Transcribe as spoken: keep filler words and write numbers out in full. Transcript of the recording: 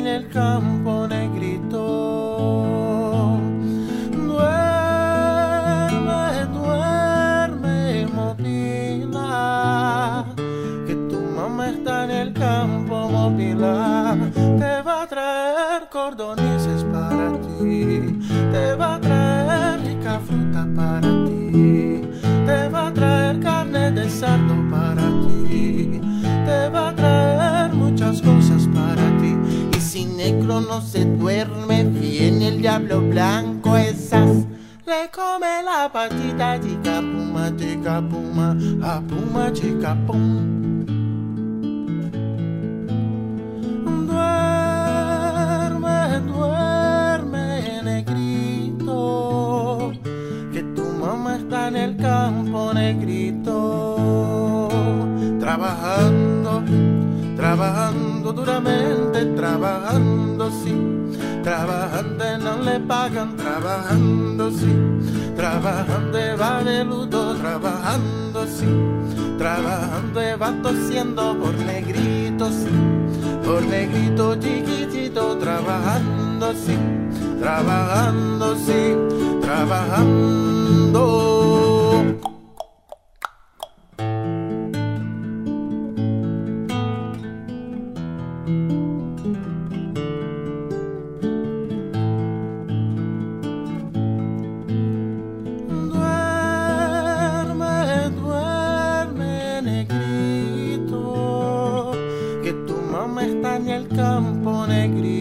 el campo, negrito. Duerme, duerme, Mopila, que tu mamá está en el campo, Mopila. Te va a traer cordonices para ti, te va a traer rica fruta para ti, te va a traer carne de cerdo para ti, te va a traer muchas cosas para ti. Y si negro no se duerme, viene el diablo blanco, esas le come la patita, chica puma, chica puma, a puma, chica pum. Duerme, duerme, negrito, que tu mamá está en el campo, negrito. Trabajando, trabajando duramente, trabajando sí, trabajando y no le pagan, trabajando sí, trabajando y va de luto, trabajando sí, trabajando y va tosiendo por negrito sí, por negrito chiquitito, trabajando sí, trabajando sí, trabajando. Está en el campo, negrito.